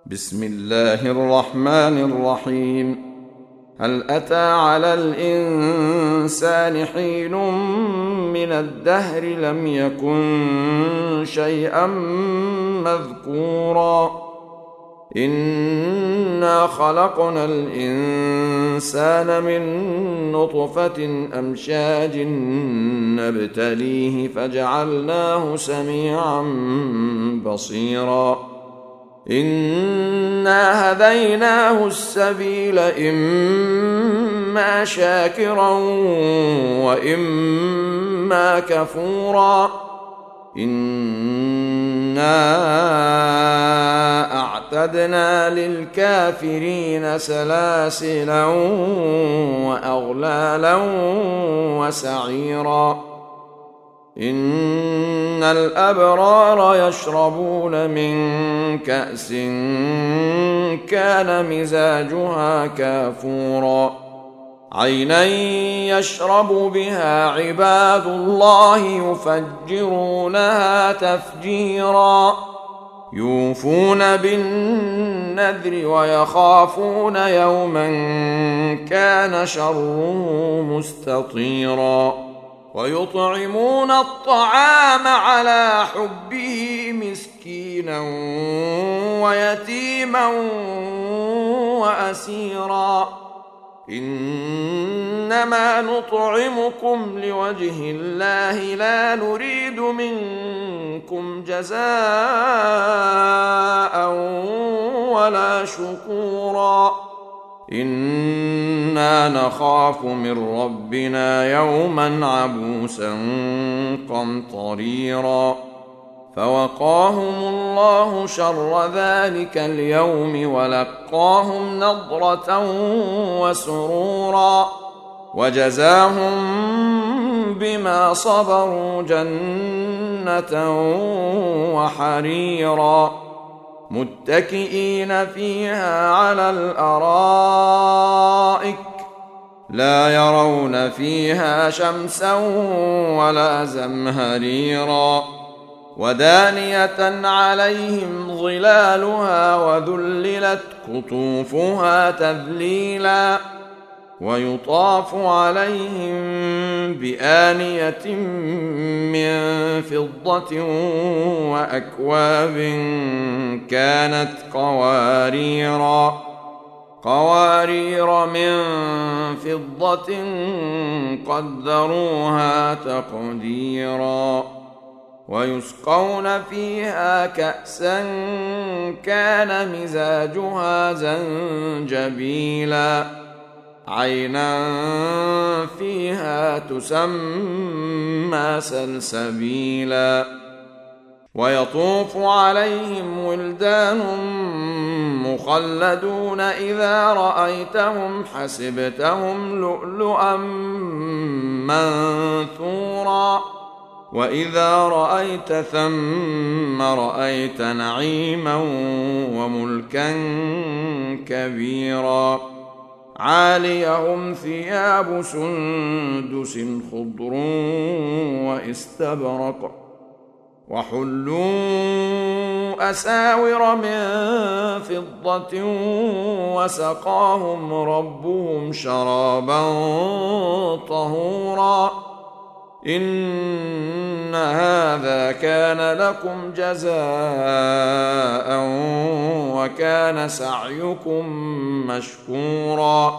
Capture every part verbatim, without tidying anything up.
بسم الله الرحمن الرحيم. هل أتى على الإنسان حين من الدهر لم يكن شيئا مذكورا إنا خلقنا الإنسان من نطفة أمشاج نبتليه فجعلناه سميعا بصيرا إنا هديناه السبيل إما شاكرا وإما كفورا إنا أعتدنا للكافرين سلاسلا وأغلالا وسعيرا إن الأبرار يشربون من كأس كان مزاجها كافورا عينا يشرب بها عباد الله يفجرونها تفجيرا يوفون بالنذر ويخافون يوما كان شره مستطيرا ويطعمون الطعام على حبه مسكينا ويتيما وأسيرا إنما نطعمكم لوجه الله لا نريد منكم جزاء ولا شكورا إنا نخاف من ربنا يوما عبوسا قمطريرا فوقاهم الله شر ذلك اليوم ولقاهم نضرة وسرورا وجزاهم بما صبروا جنة وحريرا متكئين فيها على الأرائك لا يرون فيها شمسا ولا زمهريرا ودانية عليهم ظلالها وذللت قطوفها تذليلا ويطاف عليهم بآنية من فضة وأكواب كانت قواريرا قوارير من فضة قدروها تقديرا ويسقون فيها كأسا كان مزاجها زنجبيلا عينا فيها تسمى سلسبيلا ويطوف عليهم ولدان مخلدون إذا رأيتهم حسبتهم لؤلؤا منثورا وإذا رأيت ثم رأيت نعيما وملكا كبيرا عاليهم ثياب سندس خضر واستبرق وحلوا أساور من فضة وسقاهم ربهم شرابا طهورا إن هذا كان لكم جزاء وكان سعيكم مشكورا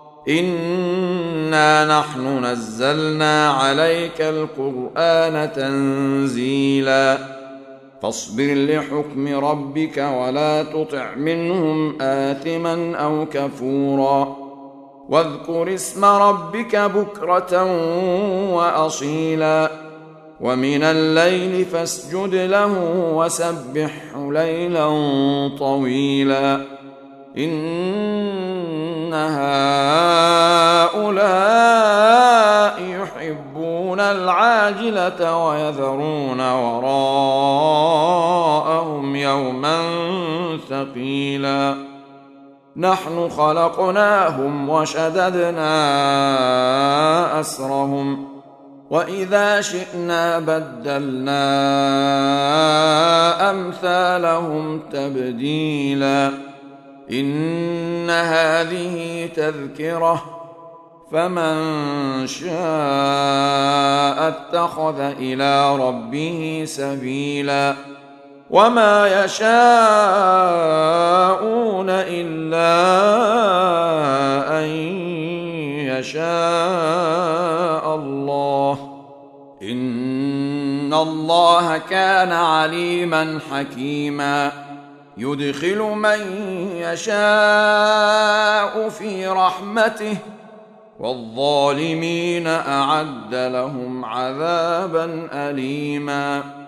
إنا نحن نزلنا عليك القرآن تنزيلا فاصبر لحكم ربك ولا تطع منهم آثما أو كفورا واذكر اسم ربك بكرة وأصيلا ومن الليل فاسجد له وسبحه ليلا طويلا إن هؤلاء يحبون العاجلة ويذرون وراءهم يوما ثقيلا نحن خلقناهم وشددنا أسرهم وإذا شئنا بدلنا أمثالهم تبديلا إن هذه تذكرة فمن شاء اتخذ إلى ربه سبيلا وما يشاءون إلا أن يشاء الله إن الله كان عليما حكيما يدخل من يشاء في رحمته والظالمين أعد لهم عذابا أليما